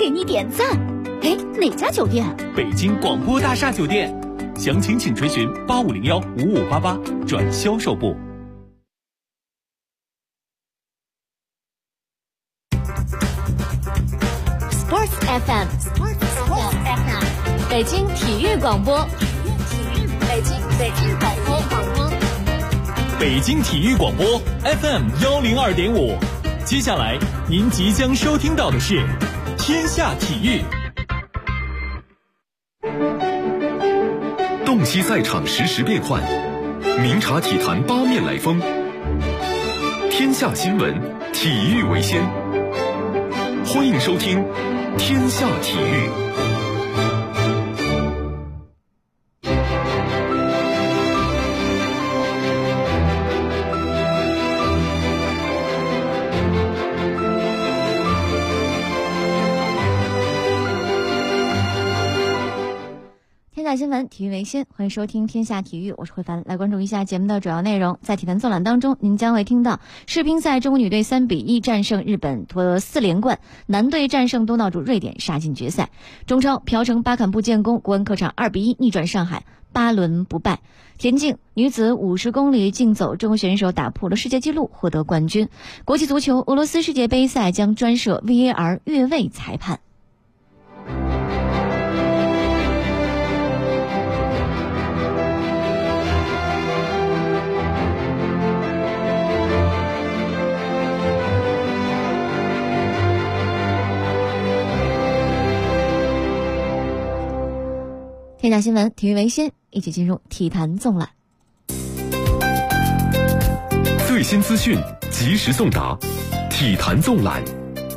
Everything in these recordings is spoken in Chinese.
给你点赞。哎，哪家酒店？ 北京广播大厦酒店。详情请垂询85015588转销售部。 Sports FM， 北京体育广播，北京广播， 北京体育广播 FM102.5。接下来您即将收听到的是天下体育。 洞悉赛场实时变幻，明察体坛八面来风。天下新闻，体育为先。欢迎收听天下体育。 天下新闻，体育为先，欢迎收听天下体育，我是慧凡。来关注一下节目的主要内容。在体坛纵览当中，您将会听到世乒赛中国女队3-1战胜日本，夺得4连冠；男队战胜东道主瑞典，杀进决赛。中超朴成巴坎布建功，国安客场2-1逆转上海，8轮不败。田径女子50公里竞走，中国选手打破了世界纪录，获得冠军。国际足球，俄罗斯世界杯赛将专设 VAR 越位裁判。天下新闻，体育为先，一起进入体坛纵览。 最新资讯，及时送达，体坛纵览。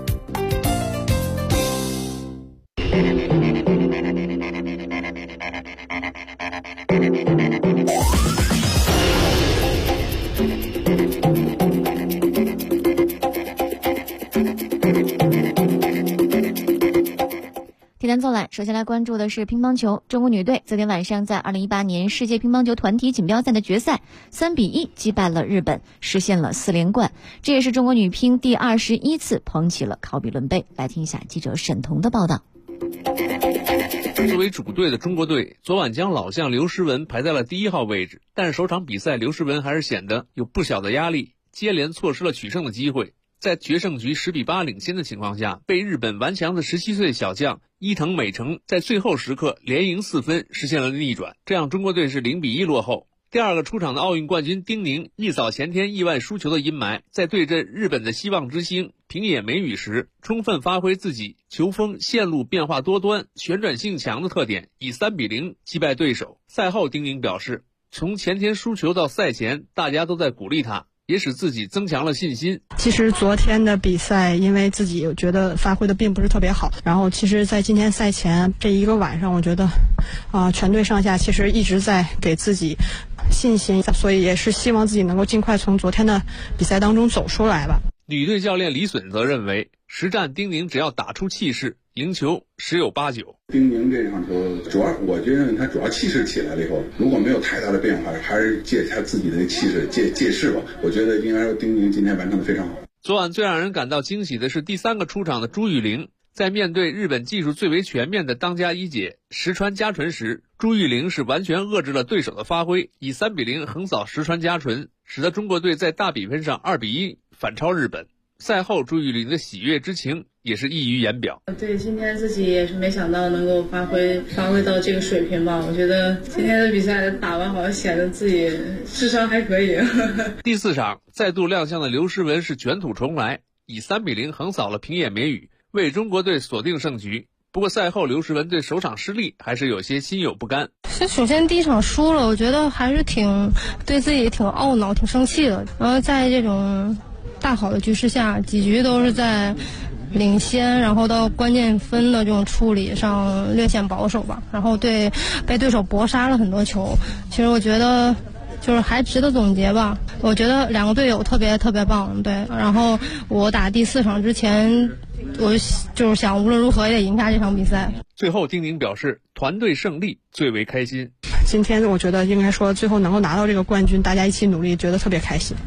体坛纵览，首先来关注的是乒乓球。中国女队昨天晚上在2018年世界乒乓球团体锦标赛的决赛3-1击败了日本，实现了4连冠。这也是中国女乒第21次捧起了考比伦杯。来听一下记者沈彤的报道。 作为主队的中国队，昨晚将老将刘诗雯排在了第1号位置，但是首场比赛刘诗雯还是显得有不小的压力，接连错失了取胜的机会。在决胜局10-8领先的情况下，被日本顽强的17岁小将伊藤美诚在最后时刻连赢4分，实现了逆转，这样中国队是0-1落后。第二个出场的奥运冠军丁宁一扫前天意外输球的阴霾，在对阵日本的希望之星平野美宇时，充分发挥自己球风线路变化多端、旋转性强的特点，以3-0击败对手。赛后丁宁表示，从前天输球到赛前，大家都在鼓励他，也使自己增强了信心。 其实昨天的比赛，因为自己觉得发挥的并不是特别好，然后其实在今天赛前这一个晚上，我觉得全队上下其实一直在给自己信心，所以也是希望自己能够尽快从昨天的比赛当中走出来吧。 女队教练李隼则认为，实战丁宁只要打出气势，赢球十有八九。 丁宁这场球我觉得他主要气势起来了以后，如果没有太大的变化，还是借他自己的气势借势吧。我觉得应该说丁宁今天完成的非常好。 昨晚最让人感到惊喜的是第3个出场的朱玉玲，在面对日本技术最为全面的当家一姐石川佳纯时，朱玉玲是完全遏制了对手的发挥，以3-0横扫石川佳纯，使得中国队在大比分上2-1反超日本。赛后朱玉玲的喜悦之情也是溢于言表。 对，今天自己也是没想到能够发挥到这个水平吧。我觉得今天的比赛打完好像显得自己智商还可以。 第4场再度亮相的刘诗雯是卷土重来，以3-0横扫了平野美宇，为中国队锁定胜局。不过赛后刘诗雯对首场失利还是有些心有不甘。 首先第1场输了，我觉得还是对自己挺懊恼、挺生气的。然后在这种大好的局势下，几局都是在领先，然后到关键分的这种处理上略显保守吧，然后被对手搏杀了很多球。其实我觉得就是还值得总结吧。我觉得2个队友特别特别棒，对。然后我打第4场之前，我就是想无论如何也得赢下这场比赛。 最后丁宁表示，团队胜利最为开心。 今天我觉得应该说最后能够拿到这个冠军，大家一起努力，觉得特别开心。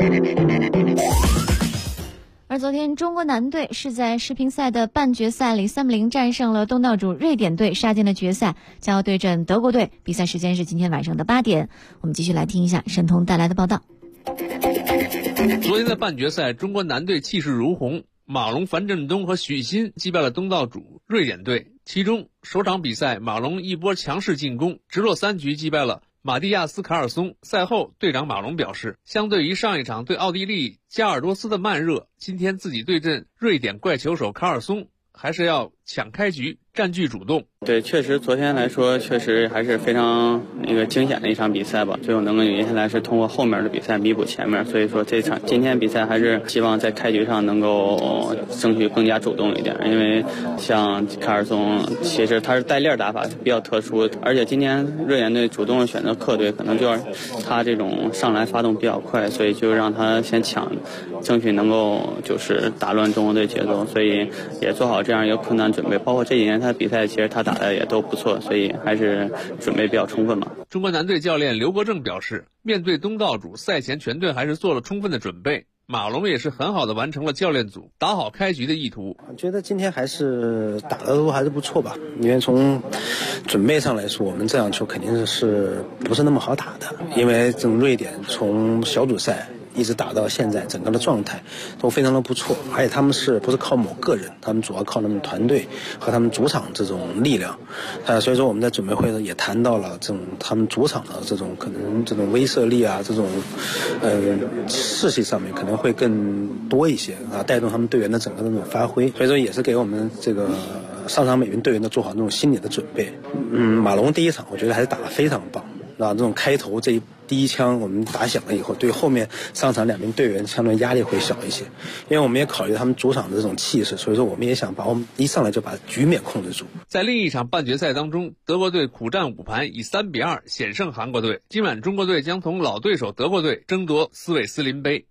而昨天中国男队是在世乒赛的半决赛里3-0战胜了东道主瑞典队，杀进了决赛，将要对阵德国队。比赛时间是今天晚上的8点。我们继续来听一下沈彤带来的报道。 昨天的半决赛，中国男队气势如虹，马龙、樊振东和许昕击败了东道主瑞典队。其中首场比赛，马龙一波强势进攻，直落3局击败了马蒂亚斯·卡尔松。赛后，队长马龙表示，相对于上一场对奥地利加尔多斯的慢热，今天自己对阵瑞典怪球手卡尔松，还是要抢开局，占据主动。 对，确实昨天来说，确实还是非常惊险的一场比赛吧。最后能够赢下来是通过后面的比赛弥补前面，所以说今天比赛还是希望在开局上能够争取更加主动一点。因为像卡尔松，其实他是带链打法比较特殊，而且今天瑞典队主动选择客队，可能就是他这种上来发动比较快，所以就让他先抢，争取能够就是打乱中国队节奏，所以也做好这样一个困难准备。包括这几年他的比赛，其实他打的也都不错，所以还是准备比较充分嘛。 中国男队教练刘国正表示，面对东道主，赛前全队还是做了充分的准备。马龙也是很好的完成了教练组打好开局的意图。 我觉得今天还是打的都还是不错吧，因为从准备上来说，我们这场球肯定是不是那么好打的，因为这种瑞典从小组赛一直打到现在，整个的状态都非常的不错，而且他们是不是靠某个人，他们主要靠他们团队和他们主场这种力量，所以说我们在准备会上也谈到了这种他们主场的这种可能这种威慑力啊，这种士气上面可能会更多一些啊，带动他们队员的整个的那种发挥，所以说也是给我们这个上场每名队员都做好那种心理的准备。马龙第一场我觉得还是打得非常棒。这种开头第一枪我们打响了以后，对后面上场2名队员相对压力会小一些，因为我们也考虑他们主场的这种气势，所以说我们也想把我们一上来就把局面控制住。 在另一场半决赛当中，德国队苦战5盘，以3-2险胜韩国队。今晚中国队将同老对手德国队争夺斯韦斯林杯。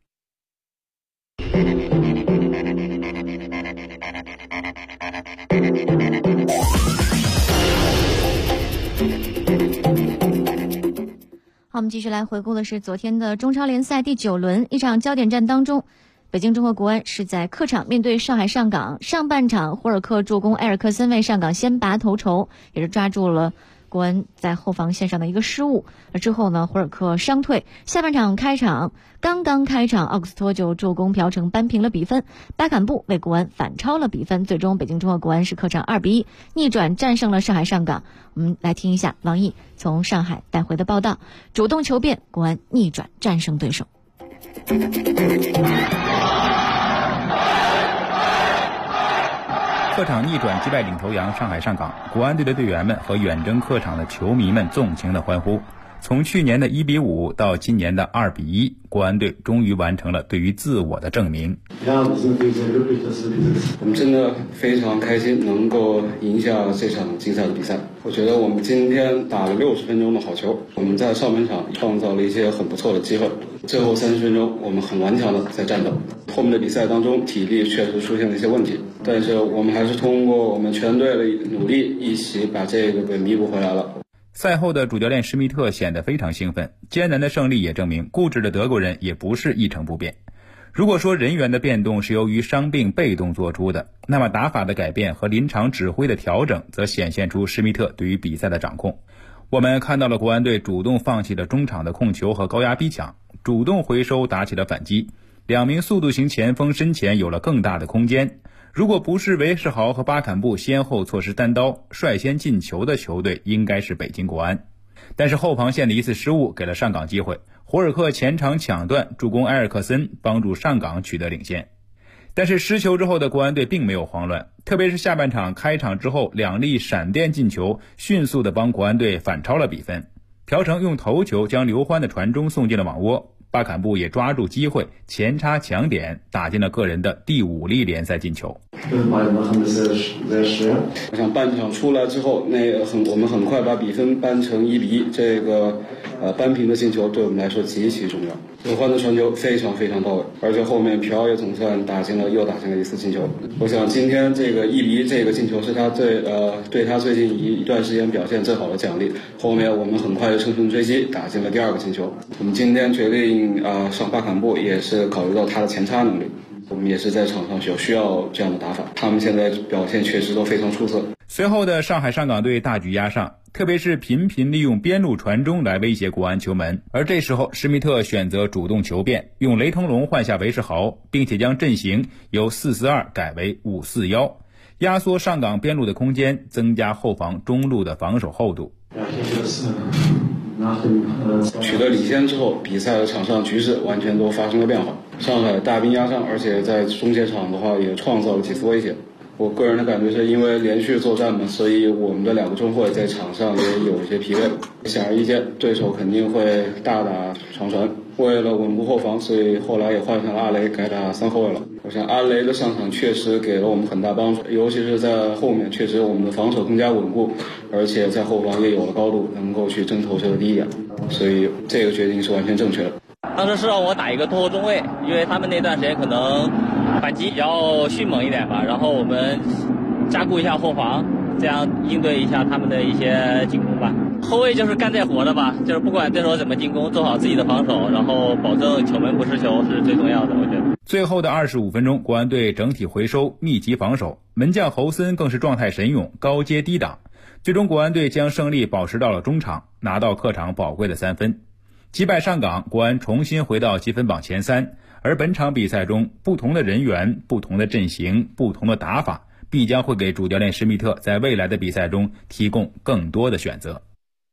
好，我们继续来回顾的是昨天的中超联赛第9轮一场焦点战当中，北京中赫国安是在客场面对上海上港。上半场胡尔克助攻埃尔克森为上港先拔头筹，也是抓住了国安在后防线上的一个失误。而之后呢，胡尔克伤退，下半场刚刚开场，奥古斯托就助攻朴成扳平了比分，巴坎布为国安反超了比分，最终北京中赫国安是客场2-1逆转战胜了上海上港。我们来听一下王毅从上海带回的报道，主动求变，国安逆转战胜对手。 客场逆转击败领头羊上海上港，国安队的队员们和远征客场的球迷们纵情的欢呼。从去年的1-5到今年的2-1，国安队终于完成了对于自我的证明。 我们真的非常开心能够赢下这场精彩的比赛。我觉得我们今天打了60分钟的好球，我们在上半场创造了一些很不错的机会，最后30分钟我们很顽强的在战斗。后面的比赛当中体力确实出现了一些问题，但是我们还是通过我们全队的努力一起把这个给弥补回来了。 赛后的主教练施密特显得非常兴奋，艰难的胜利也证明固执的德国人也不是一成不变。如果说人员的变动是由于伤病被动做出的，那么打法的改变和临场指挥的调整则显现出施密特对于比赛的掌控。我们看到了国安队主动放弃了中场的控球和高压逼抢，主动回收打起了反击，2名速度型前锋身前有了更大的空间。如果不是韦世豪和巴坎布先后错失单刀，率先进球的球队应该是北京国安。但是后防线的一次失误给了上港机会，胡尔克前场抢断助攻埃尔克森，帮助上港取得领先。但是失球之后的国安队并没有慌乱，特别是下半场开场之后2粒闪电进球，迅速的帮国安队反超了比分。朴成用头球将刘欢的传中送进了网窝，巴坎布也抓住机会前插抢点，打进了个人的第5粒联赛进球。 我想半场出来之后，我们很快把比分扳成1-1，这个扳平的进球对我们来说极其重要。刘欢的传球非常非常到位，而且后面朴也总算打进了一次进球。我想今天这个1-1这个进球是他对他最近一段时间表现最好的奖励。后面我们很快就乘胜追击，打进了第2个进球。我们今天决定定上巴坎布也是考虑到他的前插能力，我们也是在场上需要这样的打法，他们现在表现确实都非常出色。 随后的上海上港队大举压上，特别是频频利用边路传中来威胁国安球门，而这时候施密特选择主动求变，用雷腾龙换下韦世豪，并且将阵型由4-4-2改为5-4-1，压缩上港边路的空间，增加后防中路的防守厚度。 取得领先之后，比赛的场上局势完全都发生了变化。上海大兵压上，而且在中前场的话也创造了几次威胁。我个人的感觉是因为连续作战嘛，所以我们的2个中后卫在场上也有一些疲惫。显而易见，对手肯定会大打长传。为了稳固后防，所以后来也换上了阿雷，改打3后卫了。我想阿雷的上场确实给了我们很大帮助，尤其是在后面，确实我们的防守更加稳固，而且在后防也有了高度，能够去争头球的第一眼。所以这个决定是完全正确的。 当时是让我打一个拖后中卫，因为他们那段时间可能反击比较迅猛一点吧，然后我们加固一下后防，这样应对一下他们的一些进攻吧。后卫就是干这活的吧，就是不管对手怎么进攻，做好自己的防守，然后保证球门不失球是最重要的，我觉得。 最后的25分钟，国安队整体回收，密集防守，门将侯森更是状态神勇，高接低挡，最终国安队将胜利保持到了中场，拿到客场宝贵的3分。击败上港，国安重新回到积分榜前3，而本场比赛中不同的人员、不同的阵型、不同的打法，必将会给主教练施密特在未来的比赛中提供更多的选择。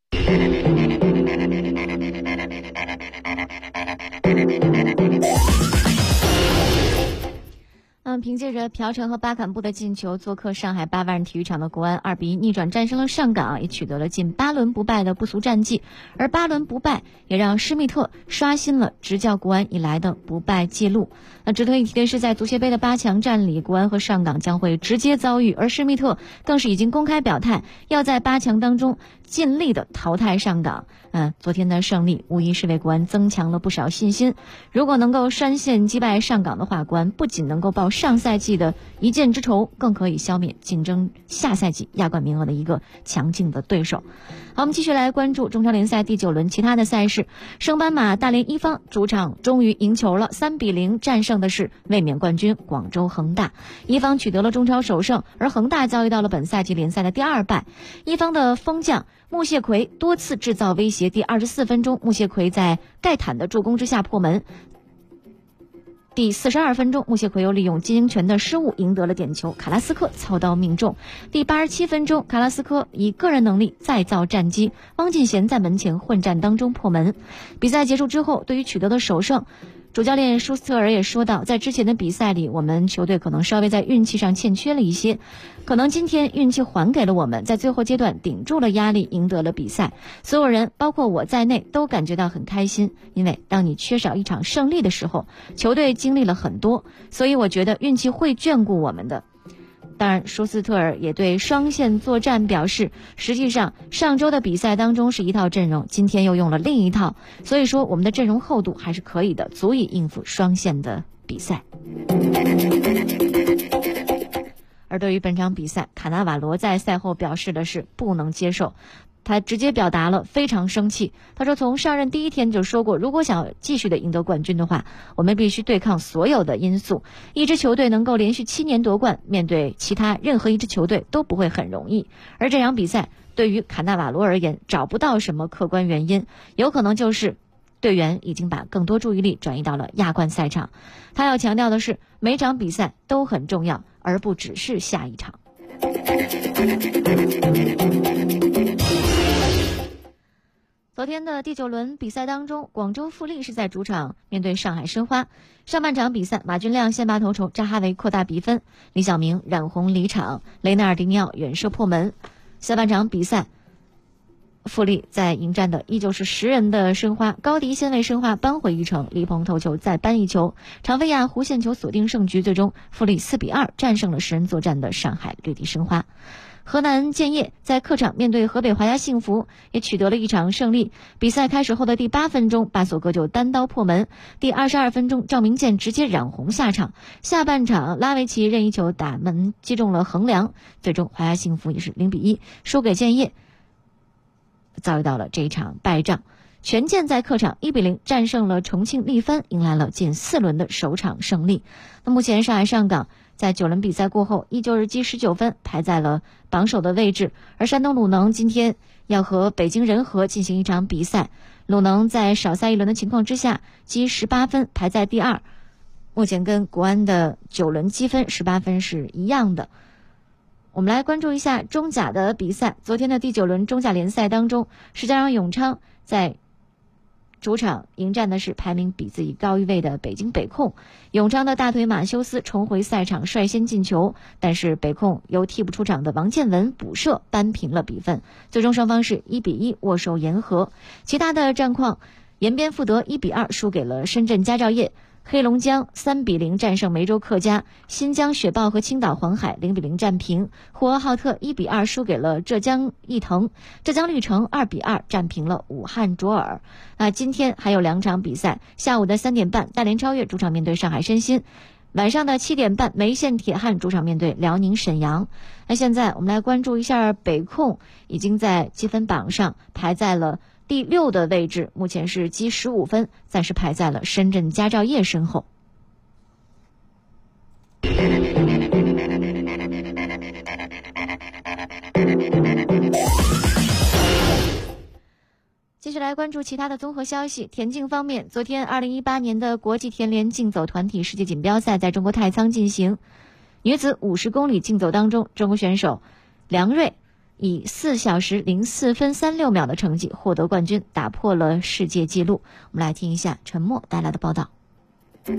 凭借着朴成和巴坎布的进球，做客上海8万人体育场的国安2-1逆转战胜了上港，也取得了近8轮不败的不俗战绩。而8轮不败也让施密特刷新了执教国安以来的不败记录。值得一提的是，在足协杯的8强战里，国安和上港将会直接遭遇，而施密特更是已经公开表态，要在8强当中尽力的淘汰上港。昨天的胜利无疑是为国安增强了不少信心。如果能够率先击败上港的话，国安不仅能够报上赛季的一箭之仇，更可以消灭竞争下赛季亚冠名额的一个强劲的对手。好，我们继续来关注中超联赛第9轮其他的赛事。升班马大连一方主场终于赢球了，3-0战胜的是卫冕冠军广州恒大。一方取得了中超首胜，而恒大遭遇到了本赛季联赛的第2败。一方的锋将穆谢奎多次制造威胁，第24分钟，穆谢奎在盖坦的助攻之下破门。第42分钟，穆谢奎又利用金英权的失误赢得了点球，卡拉斯科操刀命中。第87分钟，卡拉斯科以个人能力再造战机，汪进贤在门前混战当中破门。比赛结束之后，对于取得的首胜，主教练舒斯特尔也说到，在之前的比赛里，我们球队可能稍微在运气上欠缺了一些，可能今天运气还给了我们，在最后阶段顶住了压力，赢得了比赛。所有人包括我在内都感觉到很开心，因为当你缺少一场胜利的时候，球队经历了很多，所以我觉得运气会眷顾我们的。当然，舒斯特尔也对双线作战表示，实际上上周的比赛当中是一套阵容，今天又用了另一套，所以说我们的阵容厚度还是可以的，足以应付双线的比赛。而对于本场比赛，卡纳瓦罗在赛后表示的是不能接受，他直接表达了非常生气。他说从上任第一天就说过，如果想要继续的赢得冠军的话，我们必须对抗所有的因素。一支球队能够连续7年夺冠，面对其他任何一支球队都不会很容易。而这场比赛对于卡纳瓦罗而言，找不到什么客观原因，有可能就是队员已经把更多注意力转移到了亚冠赛场。他要强调的是，每场比赛都很重要，而不只是下一场。昨天的第9轮比赛当中，广州富力是在主场面对上海申花。上半场比赛，马俊亮先拔头筹，扎哈维扩大比分，李晓明染红离场，雷纳尔迪尼奥远射破门。下半场比赛，富力在迎战的依旧是10人的申花，高迪先为申花扳回一城，李鹏头球再扳一球，常飞亚弧线球锁定胜局，最终富力4-2战胜了10人作战的上海绿地申花。河南建业在客场面对河北华夏幸福，也取得了一场胜利。比赛开始后的第8分钟，巴索戈就单刀破门。第22分钟，赵明剑直接染红下场。下半场，拉维奇任意球打门击中了横梁，最终华夏幸福也是0-1输给建业，遭遇到了这一场败仗。 权健在客场1-0战胜了重庆力帆，迎来了近4轮的首场胜利。那目前上海上港在9轮比赛过后依旧是积19分，排在了榜首的位置。而山东鲁能今天要和北京人和进行一场比赛，鲁能在少赛1轮的情况之下积18分，排在第2，目前跟国安的9轮积分18分是一样的。我们来关注一下中甲的比赛。昨天的第9轮中甲联赛当中，石家庄永昌在主场迎战的是排名比自己高1位的北京北控。永昌的大腿马修斯重回赛场率先进球，但是北控由替补出场的王建文补射扳平了比分，最终双方是1-1握手言和。其他的战况，延边富德1-2输给了深圳佳兆业，黑龙江3-0战胜梅州客家，新疆雪豹和青岛黄海0-0战平，呼和浩特1-2输给了浙江毅腾，浙江绿城2-2战平了武汉卓尔。那今天还有2场比赛，下午的3点半，大连超越主场面对上海申鑫，晚上的7点半，梅县铁汉主场面对辽宁沈阳。那现在我们来关注一下北控，已经在积分榜上排在了第6的位置，目前是积15分，暂时排在了深圳佳兆业身后。继续来关注其他的综合消息。田径方面，昨天2018年的国际田联竞走团体世界锦标赛在中国太仓进行，女子50公里竞走当中，中国选手梁瑞以4小时04分36秒的成绩获得冠军，打破了世界纪录。我们来听一下陈默带来的报道。 去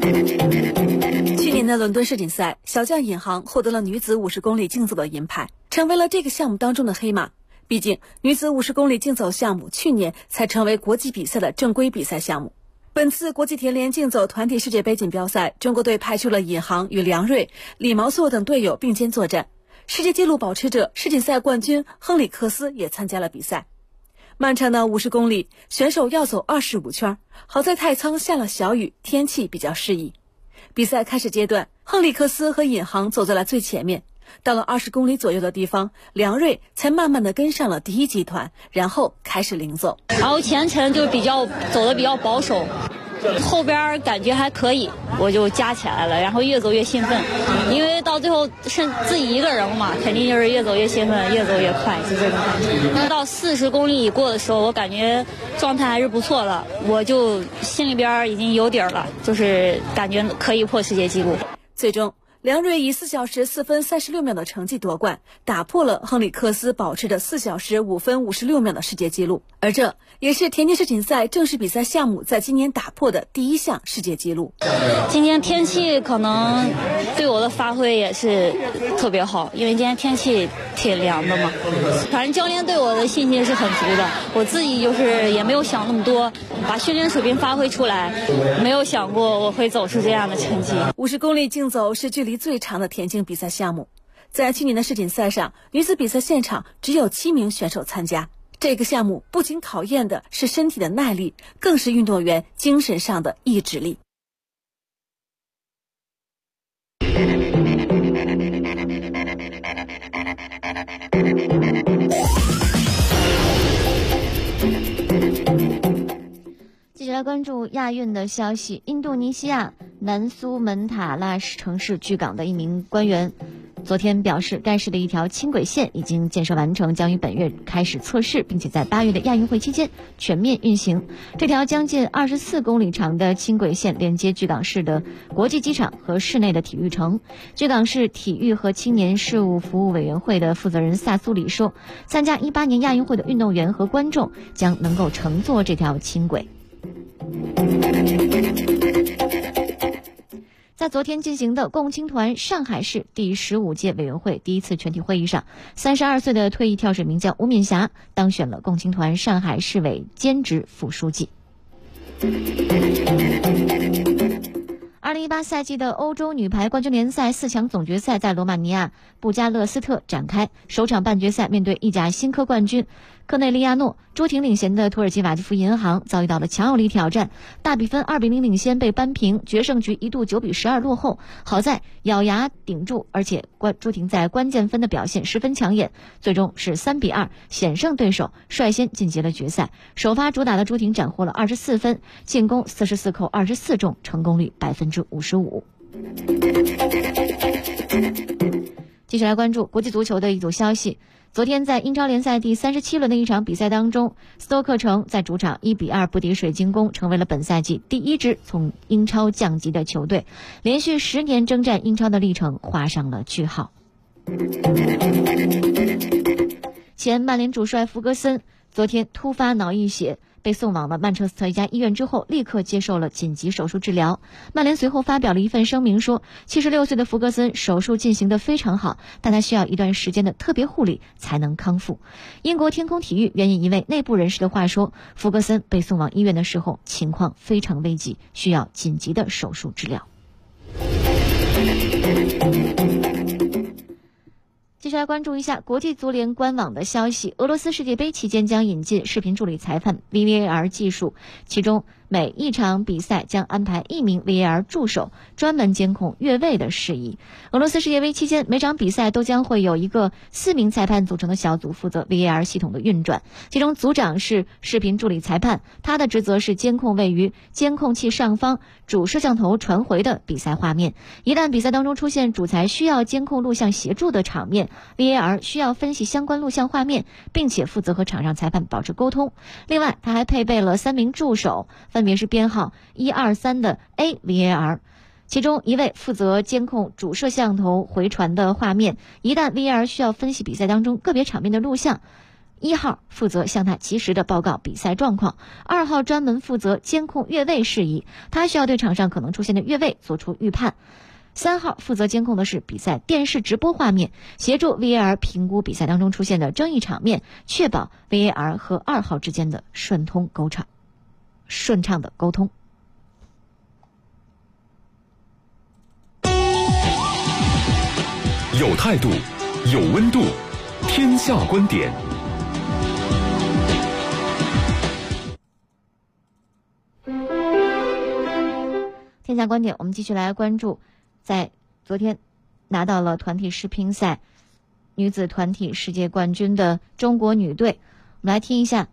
年的伦敦世锦赛，小将尹航获得了女子50公里竞走的银牌，成为了这个项目当中的黑马。毕竟女子50公里竞走项目去年才成为国际比赛的正规比赛项目。本次国际田联竞走团体世界杯锦标赛，中国队派出了尹航与梁瑞、李毛素等队友并肩作战。世界纪录保持者、世锦赛冠军亨里克斯也参加了比赛。漫长的50公里，选手要走25圈，好在太仓下了小雨，天气比较适宜。比赛开始阶段，亨里克斯和尹航走在了最前面，到了20公里左右的地方，梁瑞才慢慢的跟上了第一集团，然后开始领走。 然后前程就走的比较保守，后边感觉还可以，我就加起来了，然后越走越兴奋，因为到最后是自己一个人嘛，肯定就是越走越兴奋，越走越快，就这种感觉。那到40公里以过的时候，我感觉状态还是不错的，我就心里边已经有底了，就是感觉可以破世界纪录。 最终梁瑞以4小时4分36秒的成绩夺冠，打破了亨里克斯保持的4小时5分56秒的世界纪录，而这也是田径世锦赛正式比赛项目在今年打破的第1项世界纪录。 今天天气可能对我的发挥也是特别好，因为今天天气挺凉的嘛。反正教练对我的信心是很足的，我自己就是也没有想那么多，把训练水平发挥出来，没有想过我会走出这样的成绩。 50公里竞走是距离最长的田径比赛项目，在去年的世锦赛上，女子比赛现场只有7名选手参加。这个项目不仅考验的是身体的耐力，更是运动员精神上的意志力。 继续来关注亚运的消息。印度尼西亚南苏门塔拉城市巨港的一名官员昨天表示，该市的一条轻轨线已经建设完成，将于本月开始测试，并且在8月的亚运会期间全面运行。这条将近24公里长的轻轨线连接巨港市的国际机场和市内的体育城。巨港市体育和青年事务服务委员会的负责人萨苏里说，参加18年亚运会的运动员和观众将能够乘坐这条轻轨。在昨天进行的共青团上海市第15届委员会第1次全体会议上，32岁的退役跳水名将吴敏霞当选了共青团上海市委兼职副书记。2018赛季的欧洲女排冠军联赛4强总决赛在罗马尼亚布加勒斯特展开，首场半决赛面对意甲新科冠军科内利亚诺。朱婷领衔的土耳其瓦基弗银行遭遇到了强有力挑战，大比分2-0领先被扳平，决胜局一度9-12落后，好在咬牙顶住，而且朱婷在关键分的表现十分抢眼，最终是3-2险胜对手，率先晋级了决赛。首发主打的朱婷斩获了24分，进攻44扣24中，成功率55%。继续来关注国际足球的一组消息。昨天在英超联赛第37轮的一场比赛当中，斯托克城在主场1-2不敌水晶宫，成为了本赛季第一支从英超降级的球队，连续10年征战英超的历程画上了句号。前曼联主帅弗格森昨天突发脑溢血，被送往了曼彻斯特一家医院之后，立刻接受了紧急手术治疗。曼联随后发表了一份声明说，76岁的弗格森手术进行得非常好，但他需要一段时间的特别护理才能康复。英国天空体育援引一位内部人士的话说，弗格森被送往医院的时候情况非常危急，需要紧急的手术治疗。接下来关注一下国际足联官网的消息，俄罗斯世界杯期间将引进视频助理裁判 VAR 技术，其中每一场比赛将安排1名 VAR 助手，专门监控越位的事宜。俄罗斯世界杯期间，每场比赛都将会有一个4名裁判组成的小组负责 VAR 系统的运转，其中组长是视频助理裁判，他的职责是监控位于监控器上方主摄像头传回的比赛画面。一旦比赛当中出现主裁需要监控录像协助的场面， VAR 需要分析相关录像画面，并且负责和场上裁判保持沟通。另外，他还配备了3名助手，分别是编号123的 A VAR， 其中一位负责监控主摄像头回传的画面，一旦 VAR 需要分析比赛当中个别场面的录像，1号负责向他及时的报告比赛状况，2号专门负责监控越位事宜，他需要对场上可能出现的越位做出预判。3号负责监控的是比赛电视直播画面，协助 VAR 评估比赛当中出现的争议场面，确保 VAR 和2号之间的顺畅的沟通。 有态度，有温度，天下观点。 天下观点，我们继续来关注，在昨天拿到了团体世乒赛女子团体世界冠军的中国女队，我们来听一下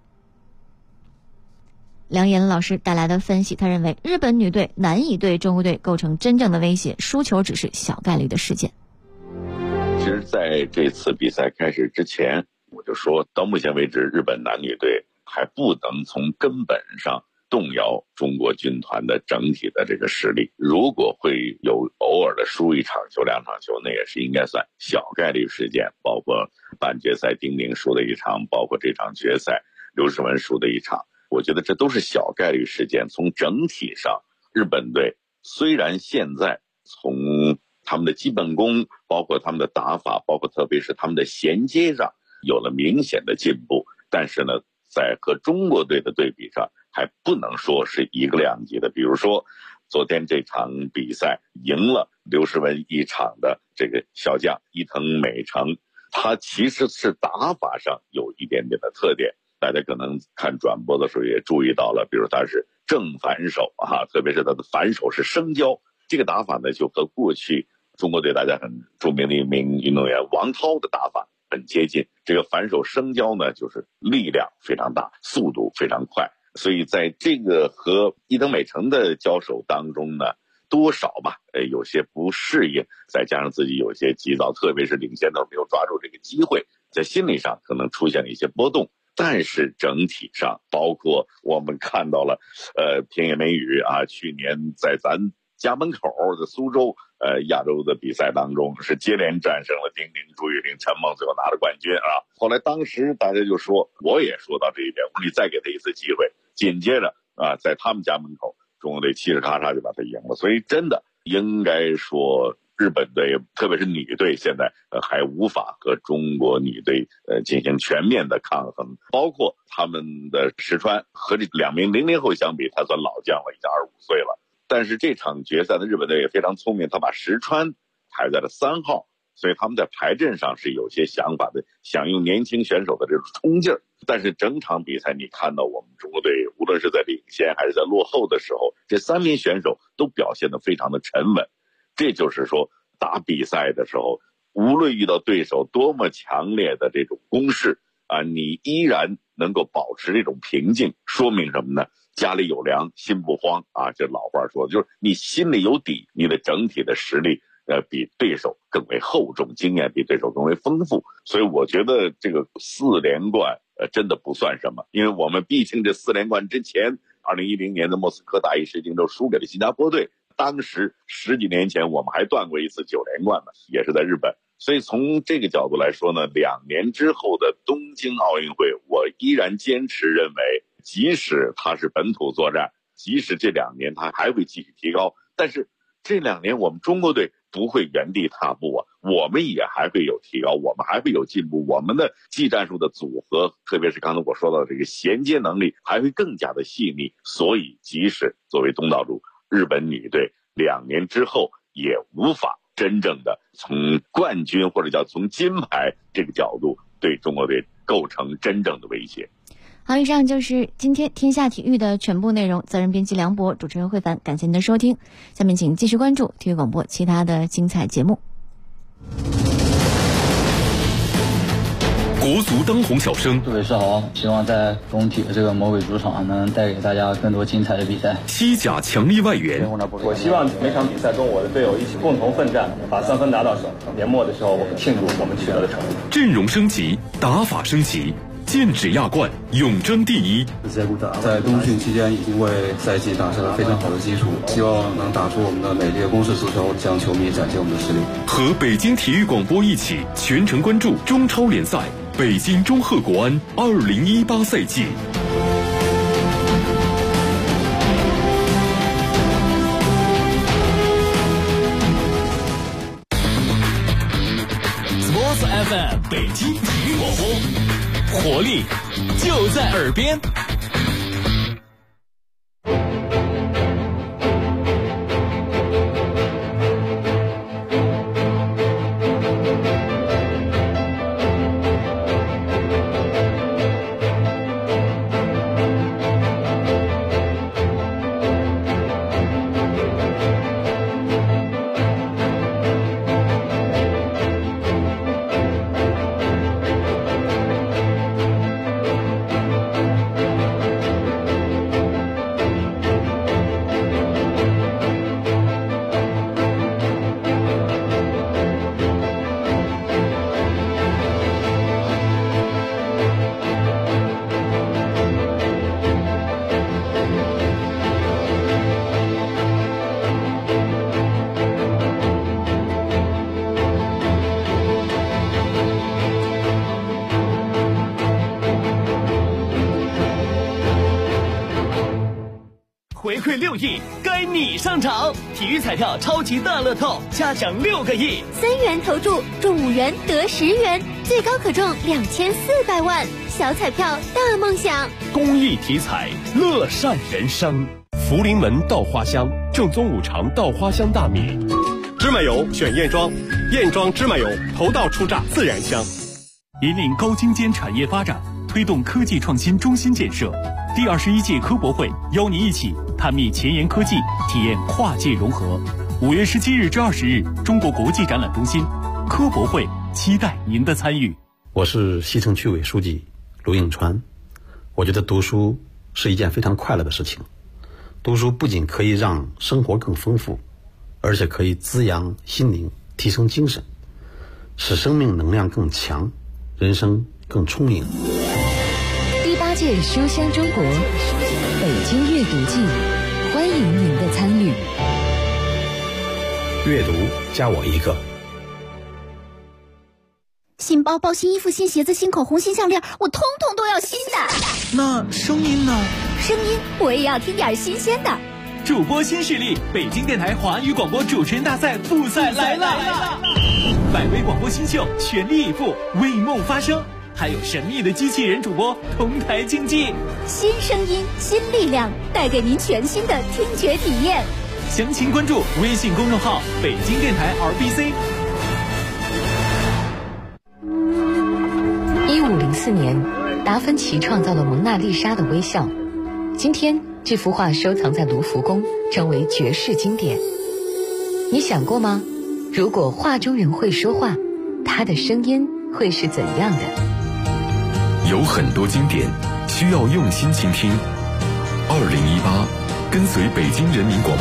梁岩老师带来的分析。他认为日本女队难以对中国队构成真正的威胁，输球只是小概率的事件。 其实在这次比赛开始之前，我就说到目前为止日本男女队还不能从根本上动摇中国军团的整体的这个实力，如果会有偶尔的输1场球2场球，那也是应该算小概率事件，包括半决赛丁宁输的1场，包括这场决赛刘诗雯输的1场，我觉得这都是小概率事件。从整体上，日本队虽然现在从他们的基本功，包括他们的打法，包括特别是他们的衔接上有了明显的进步，但是呢，在和中国队的对比上还不能说是一个量级的。比如说昨天这场比赛赢了刘诗雯1场的这个小将伊藤美诚，他其实是打法上有一点点的特点，大家可能看转播的时候也注意到了，比如他是正反手特别是他的反手是升交，这个打法呢就和过去中国队大家很著名的一名运动员王涛的打法很接近。这个反手升交呢就是力量非常大，速度非常快，所以在这个和伊藤美诚的交手当中呢，多少吧有些不适应，再加上自己有些急躁，特别是领先的没有抓住这个机会，在心理上可能出现了一些波动。但是整体上，包括我们看到了田野美宇去年在咱家门口的苏州亚洲的比赛当中是接连战胜了丁宁、朱雨玲、陈梦，最后拿了冠军后来当时大家就说，我也说到这一点，我说你再给他一次机会。紧接着在他们家门口，中国队嘁哩咔嚓就把他赢了。所以真的应该说，日本队特别是女队现在还无法和中国女队进行全面的抗衡，包括他们的石川和这2名00后相比，他算老将了，已经25岁了。但是这场决赛的日本队也非常聪明，他把石川排在了3号，所以他们在排阵上是有些想法的，想用年轻选手的这种冲劲儿但是整场比赛你看到我们中国队无论是在领先还是在落后的时候，这3名选手都表现得非常的沉稳。这就是说打比赛的时候，无论遇到对手多么强烈的这种攻势你依然能够保持这种平静，说明什么呢？家里有粮心不慌这老话说的就是你心里有底，你的整体的实力比对手更为厚重，经验比对手更为丰富。所以我觉得这个4连冠真的不算什么，因为我们毕竟这4连冠之前2010年的莫斯科大意世锦都输给了新加坡队，当时10几年前我们还断过一次9连冠呢，也是在日本。所以从这个角度来说呢，2年之后的东京奥运会，我依然坚持认为，即使它是本土作战，即使这2年它还会继续提高，但是这2年我们中国队不会原地踏步我们也还会有提高，我们还会有进步，我们的技战术的组合，特别是刚才我说到的这个衔接能力还会更加的细腻。所以即使作为东道主日本女队2年之后也无法真正的从冠军或者叫从金牌这个角度对中国队构成真正的威胁。 好，以上就是今天天下体育的全部内容。责任编辑梁博，主持人慧凡，感谢您的收听。下面请继续关注体育广播其他的精彩节目。 国足当红小生， 各位是好，希望在工体的这个魔鬼主场能带给大家更多精彩的比赛。 西甲强力外援， 我希望每场比赛跟我的队友一起共同奋战，把3分拿到手。年末的时候，我们庆祝我们取得的成绩。 阵容升级，打法升级，剑指亚冠，永争第一。 在冬训期间已经为赛季打下了非常好的基础，希望能打出我们的美丽的攻势足球，向球迷展现我们的实力。 和北京体育广播一起全程关注中超联赛北京中赫国安2018赛季。 Sports FM 北京体育广播，活力就在耳边。 回馈6亿，该你上场！体育彩票超级大乐透，加奖6个亿 ，3元投注中5元得10元，最高可中2400万。小彩票大梦想， 公益体彩，乐善人生。 福临门稻花香，正宗5常稻花香大米。芝麻油选燕庄，燕庄芝麻油头道出榨自然香。 引领高精尖产业发展，推动科技创新中心建设。第21届科博会邀您一起探秘前沿科技，体验跨界融合。5月17日至20日，中国国际展览中心科博会，期待您的参与。 我是西城区委书记卢应川。我觉得读书是一件非常快乐的事情。读书不仅可以让生活更丰富，而且可以滋养心灵，提升精神，使生命能量更强，人生更充盈。 第8届书香中国北京阅读季，欢迎您的参与。 阅读加我一个。 新包包、新衣服、新鞋子、新口红、新项链，我通通都要新的。 那声音呢？ 声音我也要听点新鲜的。 主播新势力，北京电台华语广播主持人大赛复赛来了！100位广播新秀全力以赴，为梦发声。还有神秘的机器人主播同台竞技， 新声音新力量，带给您全新的听觉体验。 详情关注微信公众号北京电台 RBC。 1504年， 达芬奇创造了蒙娜丽莎的微笑。今天，这幅画收藏在卢浮宫，成为绝世经典。你想过吗？如果画中人会说话，他的声音会是怎样的？ 有很多经典需要用心倾听。2018，跟随北京人民广播